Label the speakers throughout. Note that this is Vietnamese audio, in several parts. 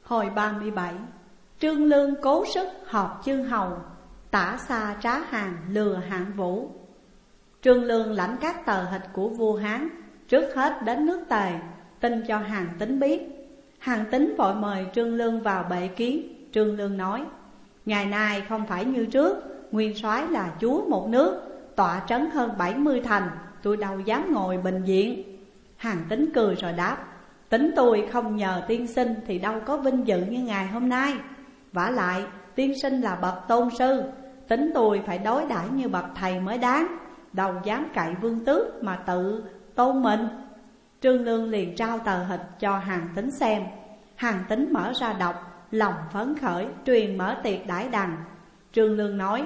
Speaker 1: Hồi 37. Trương Lương cố sức họp chư hầu, tả xa trá hàng lừa Hạng Vũ. Trương Lương lãnh các tờ hịch của vua Hán, trước hết đến nước Tề, tin cho Hàn Tín biết. Hàn Tín vội mời Trương Lương vào bệ kiến. Trương Lương nói: ngày nay không phải như trước, nguyên soái là chúa một nước, tọa trấn hơn 70 thành, tôi đâu dám ngồi bình diện. Hàn Tín cười rồi đáp: tính tôi không nhờ tiên sinh thì đâu có vinh dự như ngày hôm nay. Vả lại tiên sinh là bậc tôn sư, tính tôi phải đối đãi như bậc thầy mới đáng, đâu dám cậy vương tước mà tự tôn mình. Trương Lương liền trao tờ hịch cho Hàn Tín xem. Hàn Tín mở ra đọc, lòng phấn khởi, truyền mở tiệc đãi đằng. Trương Lương nói: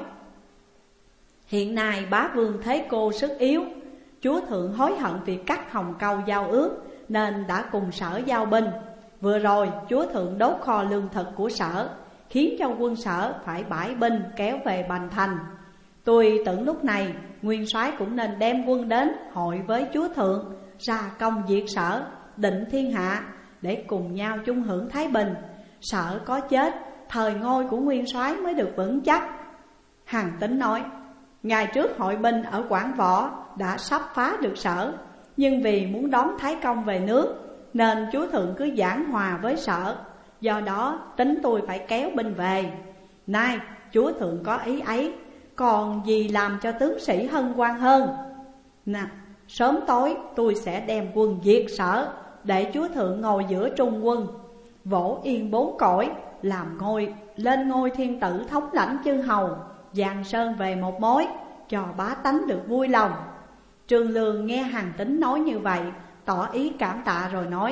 Speaker 1: hiện nay bá vương thế cô sức yếu, chúa thượng hối hận việc cắt Hồng Câu giao ước, nên đã cùng Sở giao binh. Vừa rồi chúa thượng đốt kho lương thực của Sở, khiến cho quân Sở phải bãi binh kéo về Bành Thành. Tôi tưởng lúc này nguyên soái cũng nên đem quân đến hội với chúa thượng, ra công diệt Sở, định thiên hạ, để cùng nhau chung hưởng thái bình. Sở có chết, thời ngôi của nguyên soái mới được vững chắc. Hàn Tín nói: ngày trước hội binh ở Quảng Võ đã sắp phá được Sở, nhưng vì muốn đón Thái Công về nước, nên chúa thượng cứ giảng hòa với Sở. Do đó tính tôi phải kéo binh về. Nay chúa thượng có ý ấy, còn gì làm cho tướng sĩ hân hoan hơn. Nè, sớm tối tôi sẽ đem quân diệt Sở, để chúa thượng ngồi giữa trung quân, vỗ yên bốn cõi, làm lên ngôi thiên tử thống lãnh chư hầu, giang sơn về một mối, cho bá tánh được vui lòng. Trương Lương nghe Hàn Tín nói như vậy, tỏ ý cảm tạ rồi nói: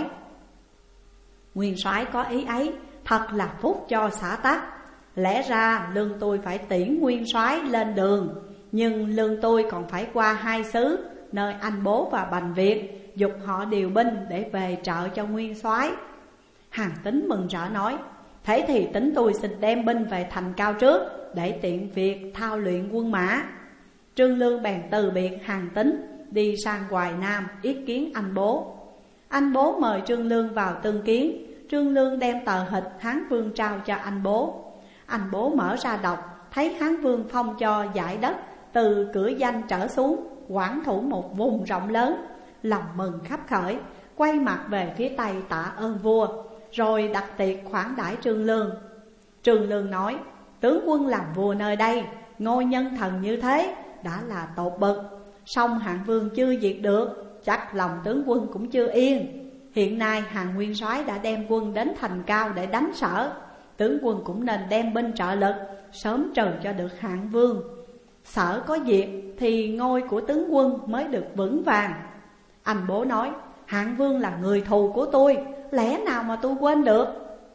Speaker 1: nguyên soái có ý ấy, thật là phúc cho xã tắc. Lẽ ra lương tôi phải tiễn nguyên soái lên đường, nhưng lương tôi còn phải qua hai xứ, nơi Anh Bố và Bành Việt, dục họ điều binh để về trợ cho nguyên soái. Hàn Tín mừng rỡ nói: thế thì tính tôi xin đem binh về thành Cao trước, để tiện việc thao luyện quân mã. Trương Lương bèn từ biệt Hàn Tín, đi sang Hoài Nam yết kiến Anh Bố. Anh Bố mời Trương Lương vào tương kiến. Trương Lương đem tờ hịch Hán Vương trao cho anh Bố. Anh Bố mở ra đọc, thấy Hán Vương phong cho dải đất từ cửa danh trở xuống, quản thủ một vùng rộng lớn, lòng mừng khắp khởi, quay mặt về phía Tây tạ ơn vua, rồi đặt tiệc khoản đãi Trương Lương. Trương Lương nói: tướng quân làm vua nơi đây, ngôi nhân thần như thế, đã là tột bậc. Song Hạng Vương chưa diệt được, chắc lòng tướng quân cũng chưa yên. Hiện nay Hàn nguyên soái đã đem quân đến thành Cao để đánh Sở, tướng quân cũng nên đem binh trợ lực, sớm trừ cho được Hạng Vương. Sở có diệt thì ngôi của tướng quân mới được vững vàng. Anh Bố nói: Hạng Vương là người thù của tôi, lẽ nào mà tôi quên được.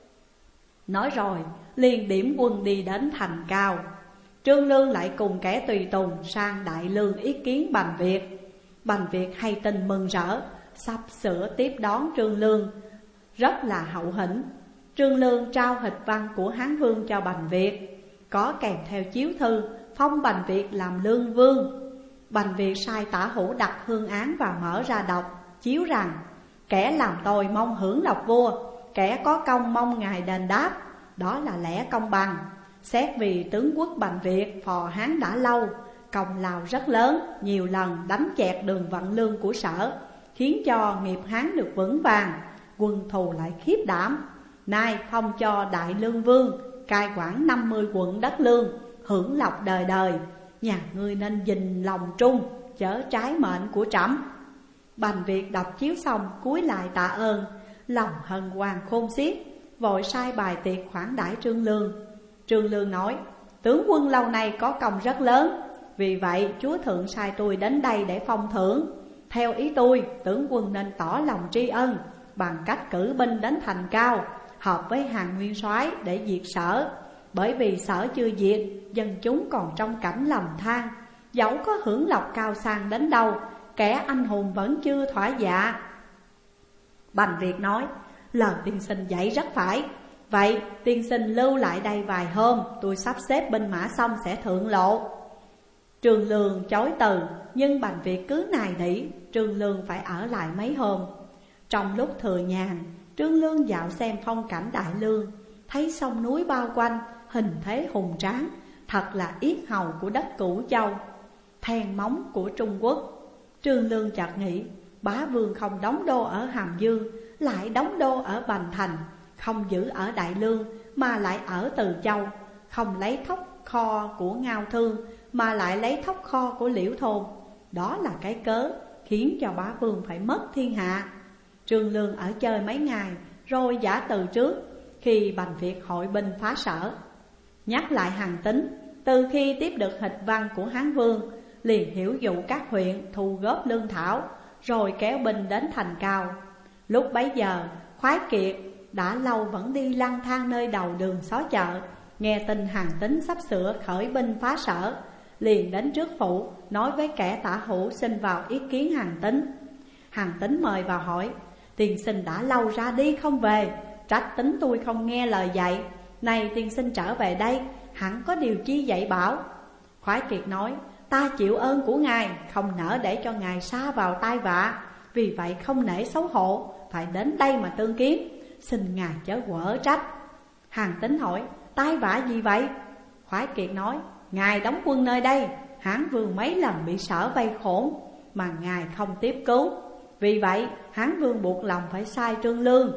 Speaker 1: Nói rồi liền điểm quân đi đến thành Cao. Trương Lương lại cùng kẻ tùy tùng sang Đại Lương ý kiến Bành Việt. Bành Việt hay tin mừng rỡ, sắp sửa tiếp đón Trương Lương, rất là hậu hĩnh. Trương Lương trao hịch văn của Hán Vương cho Bành Việt, có kèm theo chiếu thư phong Bành Việt làm lương vương. Bành Việt sai Tả Hữu đặt hương án và mở ra đọc, chiếu rằng: kẻ làm tôi mong hưởng lộc vua, kẻ có công mong ngài đền đáp, đó là lẽ công bằng. Xét vì tướng quốc Bành Việt phò Hán đã lâu, công lao rất lớn, nhiều lần đánh chẹt đường vận lương của Sở, khiến cho nghiệp Hán được vững vàng, quân thù lại khiếp đảm. Nay phong cho Đại Lương Vương, cai quản 50 quận đất lương, hưởng lộc đời đời. Nhà ngươi nên gìn lòng trung, chớ trái mệnh của trẫm. Bành Việt đọc chiếu xong cúi lại tạ ơn, lòng hân hoan khôn xiết, vội sai bài tiệc khoản đãi Trương Lương. Trương Lương nói: tướng quân lâu nay có công rất lớn, vì vậy chúa thượng sai tôi đến đây để phong thưởng. Theo ý tôi, tướng quân nên tỏ lòng tri ân bằng cách cử binh đến thành Cao, hợp với Hàn nguyên soái để diệt Sở. Bởi vì Sở chưa diệt, dân chúng còn trong cảnh lầm than, dẫu có hưởng lộc cao sang đến đâu, kẻ anh hùng vẫn chưa thỏa dạ. Bành Việt nói: lời tiên sinh dạy rất phải. Vậy tiên sinh lưu lại đây vài hôm, tôi sắp xếp binh mã xong sẽ thượng lộ. Trương Lương chối từ, nhưng Bành Việt cứ nài nỉ Trương Lương phải ở lại mấy hôm. Trong lúc thừa nhàn, Trương Lương dạo xem phong cảnh Đại Lương, thấy sông núi bao quanh, hình thế hùng tráng, thật là yết hầu của đất Cửu Châu, then móng của Trung Quốc. Trương Lương chợt nghĩ, bá vương không đóng đô ở Hàm Dương, lại đóng đô ở Bành Thành, không giữ ở Đại Lương mà lại ở Từ Châu, không lấy thóc kho của Ngao Thương mà lại lấy thóc kho của Liễu Thôn. Đó là cái cớ khiến cho bá vương phải mất thiên hạ. Trương Lương ở chơi mấy ngày rồi giả từ trước, khi Bành Việt hội binh phá Sở. Nhắc lại Hàn Tín, từ khi tiếp được hịch văn của Hán Vương, liền hiểu dụ các huyện thu góp lương thảo, rồi kéo binh đến Thành Cao. Lúc bấy giờ, Khoái Kiệt đã lâu vẫn đi lang thang nơi đầu đường xó chợ, nghe tin Hàn Tín sắp sửa khởi binh phá Sở, liền đến trước phủ nói với kẻ tả hữu xin vào ý kiến Hàn Tín. Hàn Tín mời vào hỏi, tiên sinh đã lâu ra đi không về, trách tính tôi không nghe lời dạy, này tiên sinh trở về đây, hẳn có điều chi dạy bảo. Khoái Kiệt nói, ta chịu ơn của ngài, không nỡ để cho ngài sa vào tai vạ, vì vậy không nể xấu hổ, phải đến đây mà tương kiến, xin ngài chớ quở trách. Hàn Tín hỏi, tai vạ gì vậy? Khoái Kiệt nói, ngài đóng quân nơi đây, Hán Vương mấy lần bị Sở vây khốn, mà ngài không tiếp cứu. Vì vậy Hán Vương buộc lòng phải sai Trương Lương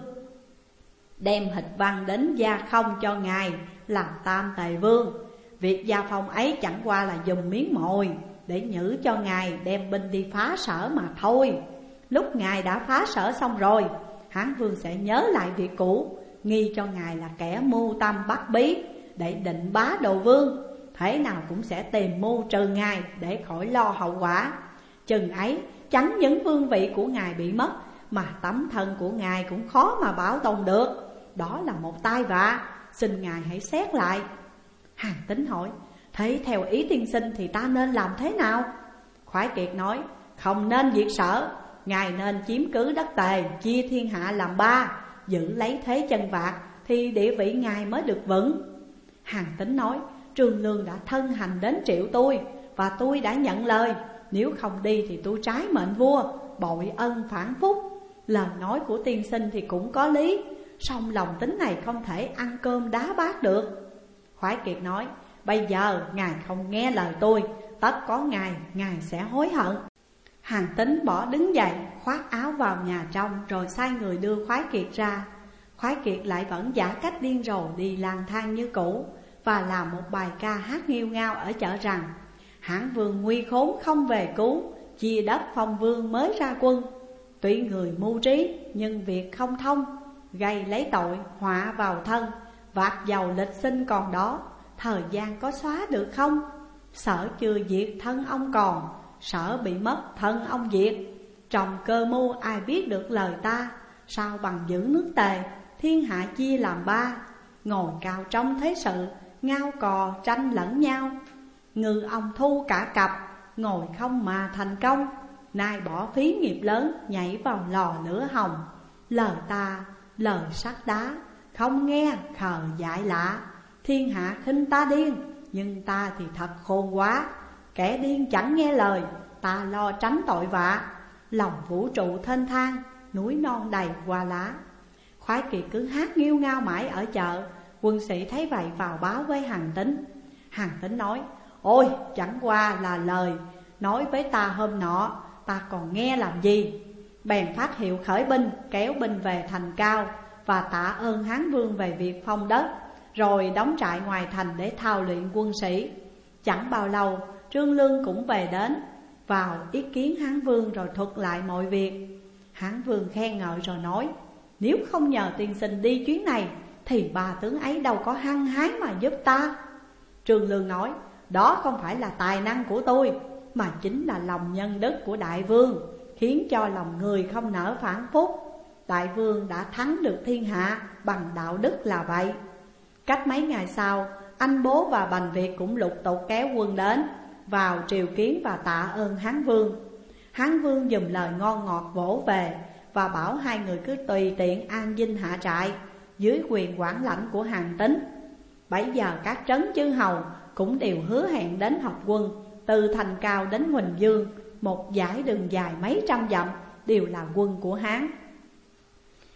Speaker 1: đem hịch văn đến Gia Không cho ngài làm tam tề vương. Việc gia phong ấy chẳng qua là dùng miếng mồi để nhử cho ngài đem binh đi phá Sở mà thôi. Lúc ngài đã phá Sở xong rồi, Hán Vương sẽ nhớ lại việc cũ, nghi cho ngài là kẻ mưu tâm bắt bí để định bá đồ vương, thế nào cũng sẽ tìm mưu trừ ngài để khỏi lo hậu quả. Chừng ấy chẳng những vương vị của ngài bị mất, mà tấm thân của ngài cũng khó mà bảo tồn được. Đó là một tai vạ, xin ngài hãy xét lại. Hàn Tín hỏi, thế theo ý tiên sinh thì ta nên làm thế nào? Khoái Kiệt nói, không nên diệt Sở, ngài nên chiếm cứ đất Tề, chia thiên hạ làm ba, giữ lấy thế chân vạc, thì địa vị ngài mới được vững. Hàn Tín nói, Trương Lương đã thân hành đến triệu tôi, và tôi đã nhận lời, nếu không đi thì tôi trái mệnh vua, bội ân phản phúc. Lời nói của tiên sinh thì cũng có lý, song lòng tính này không thể ăn cơm đá bát được. Khoái Kiệt nói, bây giờ ngài không nghe lời tôi, tất có ngày ngài sẽ hối hận. Hàn Tín bỏ đứng dậy, khoác áo vào nhà trong, rồi sai người đưa Khoái Kiệt ra. Khoái Kiệt lại vẫn giả cách điên rồ đi lang thang như cũ, và làm một bài ca hát nghêu ngao ở chợ rằng, Hán Vương nguy khốn không về cứu, chia đất phong vương mới ra quân. Tuy người mưu trí nhưng việc không thông, gây lấy tội họa vào thân. Vạt dầu lịch sinh còn đó, thời gian có xóa được không? Sở chưa diệt thân ông còn, Sở bị mất thân ông diệt. Trồng cơ mưu ai biết được lời ta, sao bằng giữ nước Tề, thiên hạ chia làm ba. Ngồi cao trong thế sự, ngao cò tranh lẫn nhau. Ngư ông thu cả cặp, ngồi không mà thành công. Nay bỏ phí nghiệp lớn, nhảy vào lò lửa hồng. Lời ta, lời sắt đá, không nghe khờ dại lạ. Thiên hạ khinh ta điên, nhưng ta thì thật khôn quá. Kẻ điên chẳng nghe lời, ta lo tránh tội vạ. Lòng vũ trụ thênh thang, núi non đầy hoa lá. Khoái Kiệt cứ hát nghêu ngao mãi ở chợ. Quân sĩ thấy vậy vào báo với Hàn Tín. Hàn Tín nói, ôi chẳng qua là lời nói với ta hôm nọ, ta còn nghe làm gì. Bèn phát hiệu khởi binh, kéo binh về Thành Cao, và tạ ơn Hán Vương về việc phong đất, rồi đóng trại ngoài thành để thao luyện quân sĩ. Chẳng bao lâu Trương Lương cũng về đến, vào ý kiến Hán Vương rồi thuật lại mọi việc. Hán Vương khen ngợi rồi nói, nếu không nhờ tiên sinh đi chuyến này, thì ba tướng ấy đâu có hăng hái mà giúp ta. Trương Lương nói, đó không phải là tài năng của tôi, mà chính là lòng nhân đức của đại vương, khiến cho lòng người không nỡ phản phúc. Đại vương đã thắng được thiên hạ bằng đạo đức là vậy. Cách mấy ngày sau, anh Bố và Bành Việt cũng lục tục kéo quân đến, vào triều kiến và tạ ơn Hán Vương. Hán Vương dùm lời ngon ngọt vỗ về, và bảo hai người cứ tùy tiện an dinh hạ trại, dưới quyền quản lãnh của Hàn Tín. Bấy giờ các trấn chư hầu cũng đều hứa hẹn đến họp quân. Từ Thành Cao đến Huỳnh Dương, một dải đường dài mấy trăm dặm, đều là quân của Hán.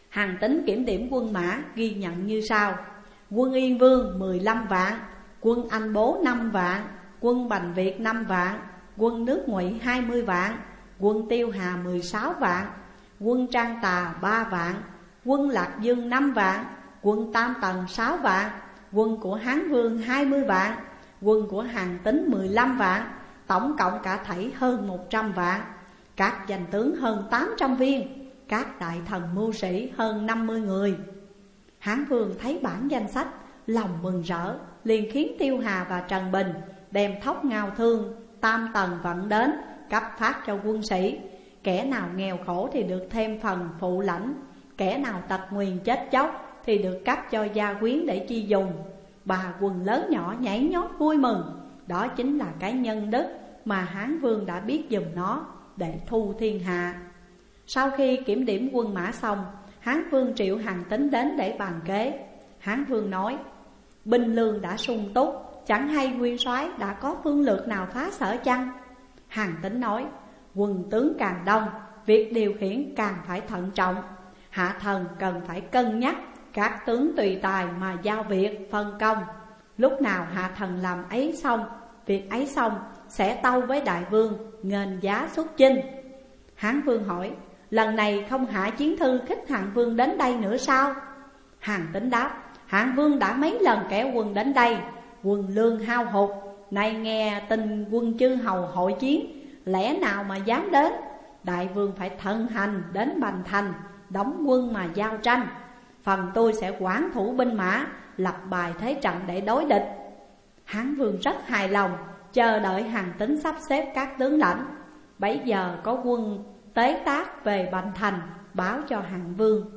Speaker 1: Hàn Tín kiểm điểm quân mã ghi nhận như sau: quân Yên Vương 15 vạn, quân Anh Bố 5 vạn, quân Bành Việt 5 vạn, quân nước Ngụy 20 vạn, quân Tiêu Hà 16 vạn, quân Trang Tà 3 vạn, quân Lạc Dương 5 vạn, quân Tam Tần 6 vạn, quân của Hán Vương 20 vạn, quân của Hàn Tín 15 vạn, tổng cộng cả thảy hơn 100 vạn. Các danh tướng hơn 800 viên, các đại thần mưu sĩ hơn 50 người. Hán Vương thấy bản danh sách, lòng mừng rỡ, liền khiến Tiêu Hà và Trần Bình đem thóc ngao thương Tam Tần vận đến, cấp phát cho quân sĩ. Kẻ nào nghèo khổ thì được thêm phần phụ lãnh, kẻ nào tật nguyền chết chóc thì được cấp cho gia quyến để chi dùng. Bà quần lớn nhỏ nhảy nhót vui mừng. Đó chính là cái nhân đức mà Hán Vương đã biết dùng nó để thu thiên hạ. Sau khi kiểm điểm quân mã xong, Hán Vương triệu Hàn Tín đến để bàn kế. Hán Vương nói: binh lương đã sung túc, chẳng hay nguyên soái đã có phương lược nào phá sở chăng? Hàn Tín nói: quân tướng càng đông, việc điều khiển càng phải thận trọng. Hạ thần cần phải cân nhắc, các tướng tùy tài mà giao việc phân công. Lúc nào hạ thần làm việc ấy xong sẽ tâu với đại vương, nghênh giá xuất chinh. Hán Vương hỏi: lần này không hạ chiến thư khích Hàn Vương đến đây nữa sao? Hàn Tín đáp: Hàn Vương đã mấy lần kéo quân đến đây, quân lương hao hụt, nay nghe tin quân chư hầu hội chiến, lẽ nào mà dám đến? Đại vương phải thận hành đến Bành Thành, đóng quân mà giao tranh. Phần tôi sẽ quản thủ binh mã, lập bài thế trận để đối địch. Hán Vương rất hài lòng, chờ đợi Hàn Tín sắp xếp các tướng lãnh. Bấy giờ có quân tế tác về Bành Thành, báo cho Hàn Vương: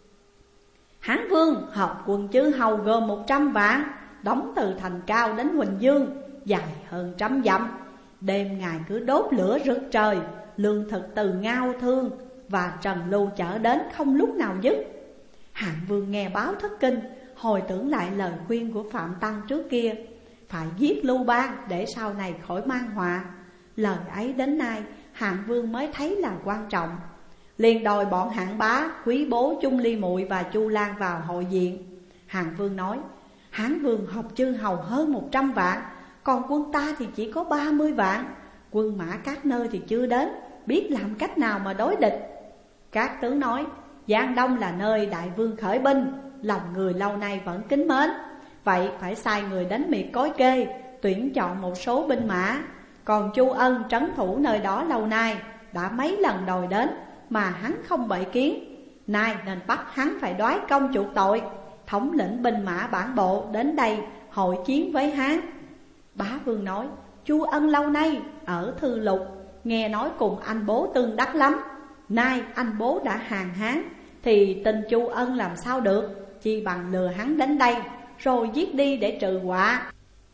Speaker 1: Hán Vương hợp quân chư hầu gồm 100 vạn, đóng từ Thành Cao đến Huỳnh Dương, dài hơn 100 dặm. Đêm ngày cứ đốt lửa rực trời, lương thực từ Ngao Thương và Trần Lưu chở đến không lúc nào dứt. Hàn Vương nghe báo thất kinh, hồi tưởng lại lời khuyên của Phạm Tăng trước kia, phải giết Lưu Bang để sau này khỏi mang họa. Lời ấy đến nay Hàn Vương mới thấy là quan trọng. Liền đòi bọn Hạng Bá, Quý Bố, Chung Ly Muội và Chu Lan vào hội diện. Hàn Vương nói: Hán Vương họp chư hầu hơn 100 vạn, còn quân ta thì chỉ có 30 vạn. Quân mã các nơi thì chưa đến, biết làm cách nào mà đối địch? Các tướng nói: Giang Đông là nơi đại vương khởi binh, lòng người lâu nay vẫn kính mến. Vậy phải sai người đến miệt Cối Kê, tuyển chọn một số binh mã. Còn Chu Ân trấn thủ nơi đó lâu nay, đã mấy lần đòi đến mà hắn không bậy kiến. Nay nên bắt hắn phải đoái công chuộc tội, thống lĩnh binh mã bản bộ đến đây hội chiến với Hán. Bá Vương nói: Chu Ân lâu nay ở Thư Lục, nghe nói cùng anh bố tương đắc lắm. Nay anh bố đã hàng Hán, thì tình Chu Ân làm sao được? Chi bằng lừa hắn đến đây, rồi giết đi để trừ họa.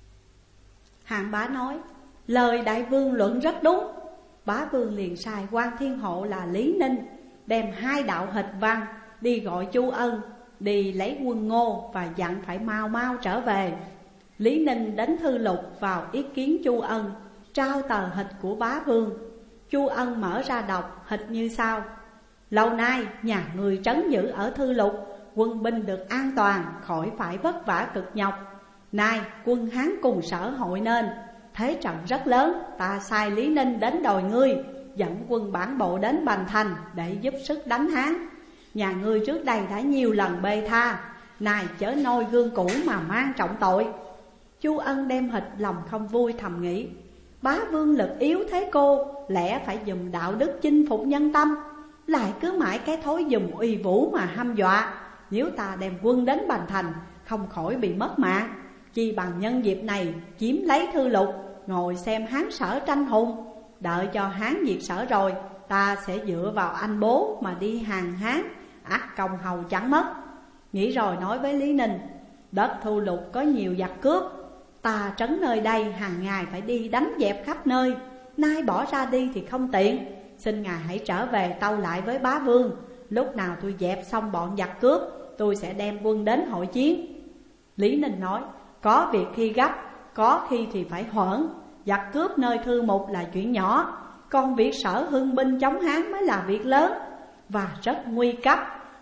Speaker 1: Hạng Bá nói: lời đại vương luận rất đúng. Bá Vương liền sai quan thiên hộ là Lý Ninh đem 2 đạo hịch văn đi gọi Chu Ân đi lấy quân Ngô, và dặn phải mau mau trở về. Lý Ninh đến Thư Lục vào ý kiến Chu Ân, trao tờ hịch của Bá Vương. Chu Ân mở ra đọc hịch như sau: lâu nay nhà người trấn giữ ở Thư Lục, quân binh được an toàn, khỏi phải vất vả cực nhọc. Nay quân Hán cùng sở hội nên, thế trận rất lớn, ta sai Lý Ninh đến đòi ngươi, dẫn quân bản bộ đến Bành Thành để giúp sức đánh Hán. Nhà ngươi trước đây đã nhiều lần bê tha, nay chớ noi gương cũ mà mang trọng tội. Chu Ân đem hịch lòng không vui, thầm nghĩ: Bá Vương lực yếu thế cô, lẽ phải dùng đạo đức chinh phục nhân tâm, lại cứ mãi cái thói dùng uy vũ mà hăm dọa. Nếu ta đem quân đến Bành Thành, không khỏi bị mất mạng. Chi bằng nhân dịp này chiếm lấy Thư Lục, ngồi xem Hán Sở tranh hùng. Đợi cho Hán diệt Sở rồi, ta sẽ dựa vào anh bố mà đi hàng Hán, ắt công hầu chẳng mất. Nghĩ rồi nói với Lý Ninh: đất Thư Lục có nhiều giặc cướp, ta trấn nơi đây hàng ngày phải đi đánh dẹp khắp nơi, nay bỏ ra đi thì không tiện. Xin ngài hãy trở về tâu lại với Bá Vương, lúc nào tôi dẹp xong bọn giặc cướp, tôi sẽ đem quân đến hội chiến. Lý Ninh nói: có việc khi gấp, có khi thì phải hoãn. Giặc cướp nơi Thư Mục là chuyện nhỏ, còn việc Sở hưng binh chống Hán mới là việc lớn và rất nguy cấp.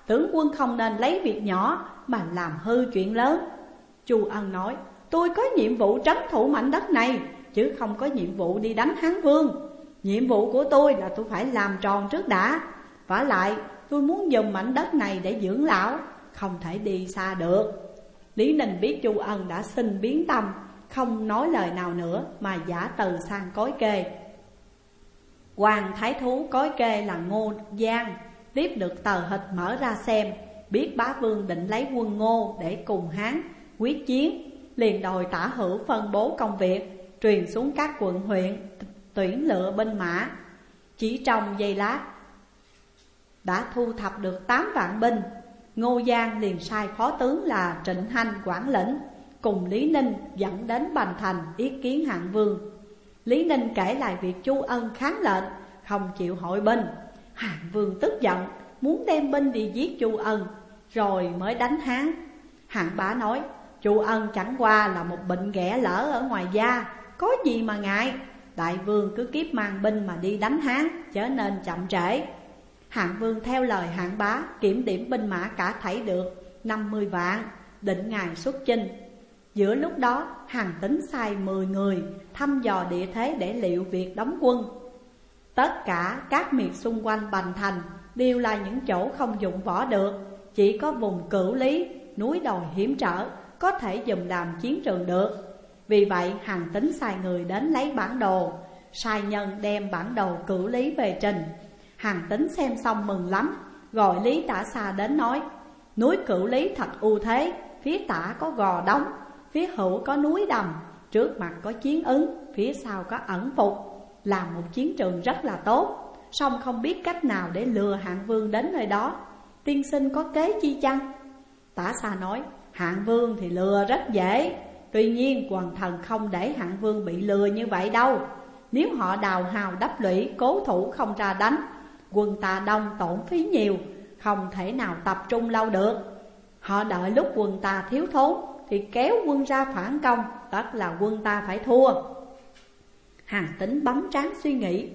Speaker 1: Tướng quân không nên lấy việc nhỏ mà làm hư chuyện lớn. Chu Ân nói, tôi có nhiệm vụ trấn thủ mảnh đất này, chứ không có nhiệm vụ đi đánh Hán Vương. Nhiệm vụ của tôi là tôi phải làm tròn trước đã. Vả lại tôi muốn dùng mảnh đất này để dưỡng lão, không thể đi xa được. Lý Ninh biết Chu Ân đã xin biến tâm, không nói lời nào nữa mà giả từ sang cối kê. Hoàng thái thú cối kê là Ngô Giang tiếp được tờ hịch mở ra xem, biết bá vương định lấy quân Ngô để cùng Hán quyết chiến, liền đòi Tả Hữu phân bố công việc, truyền xuống các quận huyện tuyển lựa binh mã. Chỉ trong giây lát đã thu thập được 8 vạn binh. Ngô Giang liền sai phó tướng là Trịnh Hanh quản lĩnh, cùng Lý Ninh dẫn đến Bành Thành ý kiến Hạng Vương. Lý Ninh kể lại việc Chu Ân kháng lệnh, không chịu hội binh. Hạng Vương tức giận, muốn đem binh đi giết Chu Ân, rồi mới đánh Hán. Hạng Bá nói, Chu Ân chẳng qua là một bệnh ghẻ lỡ ở ngoài da, có gì mà ngại. Đại vương cứ kiếp mang binh mà đi đánh Hán, chớ nên chậm trễ. Hạng Vương theo lời Hạng Bá, kiểm điểm binh mã cả thảy được 50 vạn, định ngày xuất chinh. Giữa lúc đó Hàn Tín sai 10 người thăm dò địa thế để liệu việc đóng quân. Tất cả các miệt xung quanh Bành Thành đều là những chỗ không dụng võ được, chỉ có vùng Cửu Lý, núi đồi hiểm trở có thể dùng làm chiến trường được. Vì vậy Hàn Tín sai người đến lấy bản đồ, sai nhân đem bản đồ Cửu Lý về trình. Hàn Tín xem xong mừng lắm, gọi Lý Tả Xa đến nói, núi Cửu Lý thật ưu thế, phía tả có Gò Đống, phía hữu có núi Đầm, trước mặt có Chiến Ứng, phía sau có Ẩn Phục, làm một chiến trường rất là tốt. Song không biết cách nào để lừa Hạng Vương đến nơi đó, tiên sinh có kế chi chăng? Tả Xa nói, Hạng Vương thì lừa rất dễ, tuy nhiên quần thần không để Hạng Vương bị lừa như vậy đâu. Nếu họ đào hào đắp lũy, cố thủ không ra đánh, quân ta đông tổn phí nhiều, không thể nào tập trung lâu được. Họ đợi lúc quân ta thiếu thốn thì kéo quân ra phản công, tất là quân ta phải thua. Hàn Tín bấm trán suy nghĩ,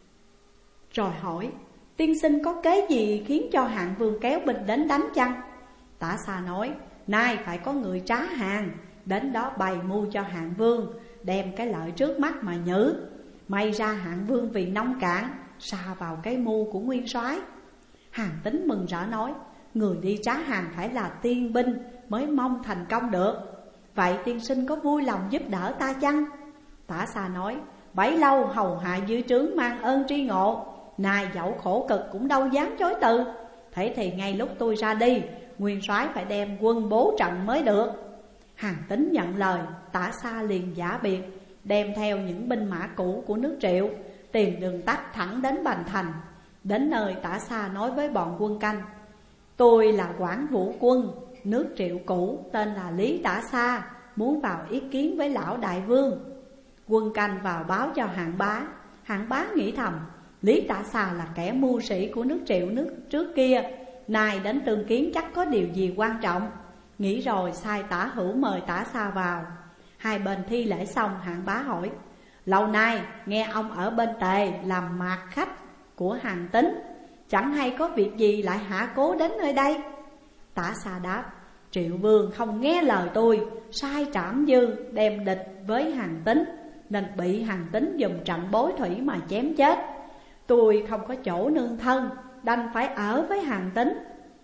Speaker 1: rồi hỏi, tiên sinh có kế gì khiến cho Hạng Vương kéo binh đến đánh chăng? Tả Xa nói, nay phải có người trá hàng đến đó bày mưu cho Hạng Vương, đem cái lợi trước mắt mà nhử. May ra Hạng Vương vì nông cạn sa vào cái mưu của nguyên soái. Hàn Tín mừng rỡ nói, người đi trá hàng phải là tiên binh mới mong thành công được. Vậy tiên sinh có vui lòng giúp đỡ ta chăng? Tả Xa nói, bấy lâu hầu hạ dưới trướng mang ơn tri ngộ, nay dẫu khổ cực cũng đâu dám chối từ. Thế thì ngay lúc tôi ra đi, nguyên soái phải đem quân bố trận mới được. Hàn Tín nhận lời, Tả Xa liền giả biệt, đem theo những binh mã cũ của nước Triệu, tìm đường tắt thẳng đến Bành Thành. Đến nơi Tả Xa nói với bọn quân canh, tôi là Quảng Vũ Quân, nước Triệu cũ, tên là Lý Tả Xa, muốn vào ý kiến với lão đại vương. Quân canh vào báo cho Hạng Bá. Hạng Bá nghĩ thầm, Lý Tả Xa là kẻ mưu sĩ của nước Triệu nước trước kia, nay đến tương kiến chắc có điều gì quan trọng. Nghĩ rồi sai Tả Hữu mời Tả Xa vào. Hai bên thi lễ xong, Hạng Bá hỏi, lâu nay nghe ông ở bên Tề làm mạc khách của Hàn Tín, chẳng hay có việc gì lại hạ cố đến nơi đây? Tả Xa đáp, Triệu Vương không nghe lời tôi, sai Trảm Dư đem địch với Hàn Tín, nên bị Hàn Tín dùng trận bối thủy mà chém chết. Tôi không có chỗ nương thân, đành phải ở với Hàn Tín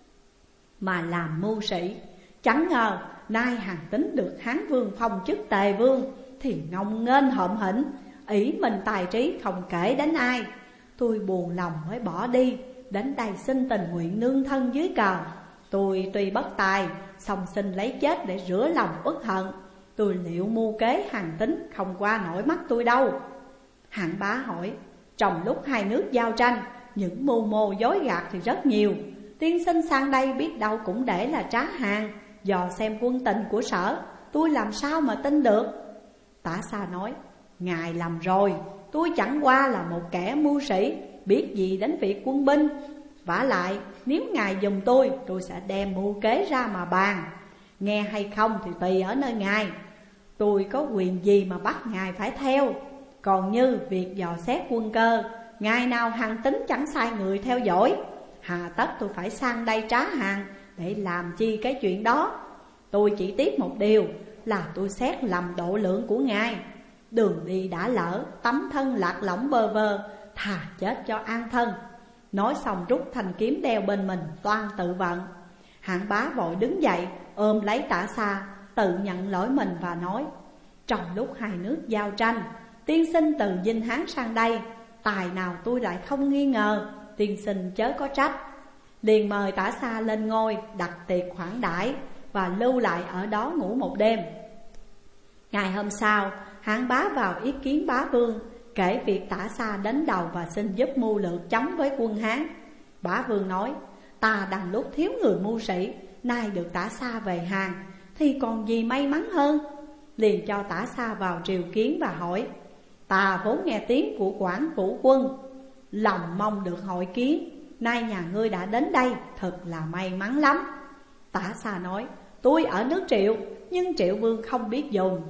Speaker 1: mà làm mưu sĩ. Chẳng ngờ nay Hàn Tín được Hán Vương phong chức Tề Vương thì ngông nghênh hợm hĩnh, ỷ mình tài trí không kể đến ai. Tôi buồn lòng mới bỏ đi, đến đây xin tình nguyện nương thân dưới cờ. Tôi tuy bất tài, song xin lấy chết để rửa lòng uất hận. Tôi liệu mưu kế Hàn Tín không qua nổi mắt tôi đâu. Hạng Bá hỏi, trong lúc hai nước giao tranh, những mưu mô dối gạt thì rất nhiều. Tiên sinh sang đây biết đâu cũng để là trá hàng, dò xem quân tình của Sở, tôi làm sao mà tin được? Tả Xa nói, ngài lầm rồi, tôi chẳng qua là một kẻ mưu sĩ, biết gì đến việc quân binh. Vả lại nếu ngài dùng tôi sẽ đem mưu kế ra mà bàn. Nghe hay không thì tùy ở nơi ngài, tôi có quyền gì mà bắt ngài phải theo. Còn như việc dò xét quân cơ, ngày nào Hàn Tín chẳng sai người theo dõi. hà tất tôi phải sang đây trá hàng để làm chi cái chuyện đó. Tôi chỉ tiếc một điều là tôi xét lầm độ lượng của ngài. Đường đi đã lỡ, tấm thân lạc lõng bơ vơ, thà chết cho an thân. Nói xong rút thanh kiếm đeo bên mình, toan tự vận. Hạng Bá vội đứng dậy, ôm lấy Tả Xa, tự nhận lỗi mình và nói: trong lúc hai nước giao tranh, tiên sinh từ Dinh Hán sang đây, tài nào tôi lại không nghi ngờ, tiên sinh chớ có trách. Liền mời Tả Xa lên ngôi, đặt tiệc khoản đãi và lưu lại ở đó ngủ một đêm. Ngày hôm sau, Hạng Bá vào ý kiến bá vương, kể việc Tả Xa đánh đầu và xin giúp mưu lược chống với quân Hán. Bá vương nói: ta đằng lúc thiếu người mưu sĩ, nay được Tả Xa về hàng thì còn gì may mắn hơn. Liền cho Tả Xa vào triều kiến và hỏi: ta vốn nghe tiếng của Quảng Vũ quân, lòng mong được hội kiến, nay nhà ngươi đã đến đây, thật là may mắn lắm. Tả Xa nói: tôi ở nước Triệu, nhưng Triệu vương không biết dùng,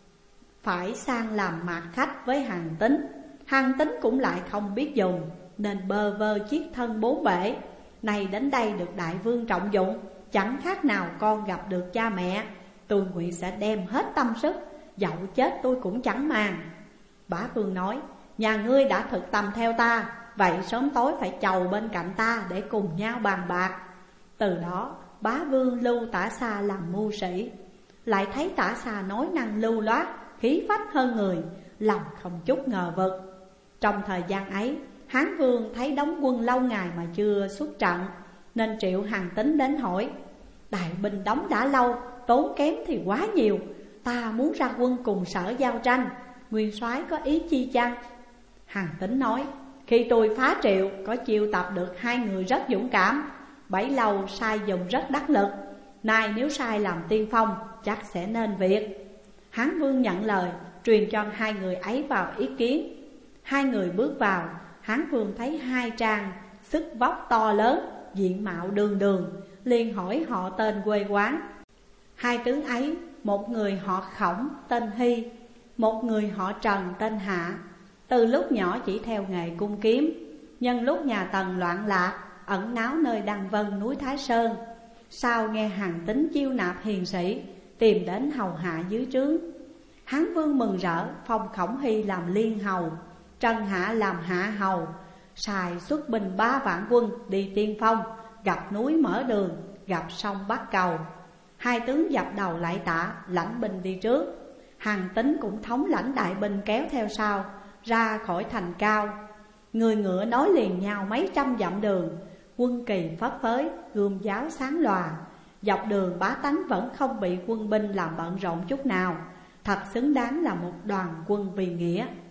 Speaker 1: phải sang làm mạt khách với Hàn Tín. Hàn Tín cũng lại không biết dùng, nên bơ vơ chiếc thân bốn bể. Nay đến đây được đại vương trọng dụng, chẳng khác nào con gặp được cha mẹ. Tôi nguyện sẽ đem hết tâm sức, dẫu chết tôi cũng chẳng màng. Bá vương nói: nhà ngươi đã thực tâm theo ta, vậy sớm tối phải chầu bên cạnh ta để cùng nhau bàn bạc. Từ đó bá vương lưu Tả Xa làm mưu sĩ. Lại thấy Tả Xa nói năng lưu loát, khí phách hơn người, lòng không chút ngờ vực. Trong thời gian ấy, Hán vương thấy đóng quân lâu ngày mà chưa xuất trận, nên triệu Hàn Tín đến hỏi: đại binh đóng đã lâu, tốn kém thì quá nhiều, ta muốn ra quân cùng Sở giao tranh, nguyên soái có ý chi chăng? Hàn Tín nói: khi tôi phá Triệu, có chiêu tập được hai người rất dũng cảm, bấy lâu sai dùng rất đắc lực. Nay nếu sai làm tiên phong, chắc sẽ nên việc. Hán vương nhận lời, truyền cho hai người ấy vào ý kiến. Hai người bước vào, Hán vương thấy hai trang sức vóc to lớn, diện mạo đường đường, liền hỏi họ tên quê quán. Hai tướng ấy, một người họ Khổng tên Hy, một người họ Trần tên Hạ. Từ lúc nhỏ chỉ theo nghề cung kiếm, nhân lúc nhà Tần loạn lạc, ẩn náu nơi Đăng Vân núi Thái Sơn. Sau nghe Hàn Tín chiêu nạp hiền sĩ, tìm đến hầu hạ dưới trướng. Hán vương mừng rỡ, phong Khổng Hy làm liên hầu, Trần Hạ làm hạ hầu, xài xuất binh 3 vạn quân đi tiên phong, gặp núi mở đường, gặp sông bắt cầu. Hai tướng dập đầu lại tạ, lãnh binh đi trước. Hàn Tín cũng thống lãnh đại binh kéo theo sau, ra khỏi thành cao. Người ngựa nối liền nhau mấy trăm dặm đường, quân kỳ phấp phới, gươm giáo sáng lòa. Dọc đường bá tánh vẫn không bị quân binh làm bận rộn chút nào, thật xứng đáng là một đoàn quân vì nghĩa.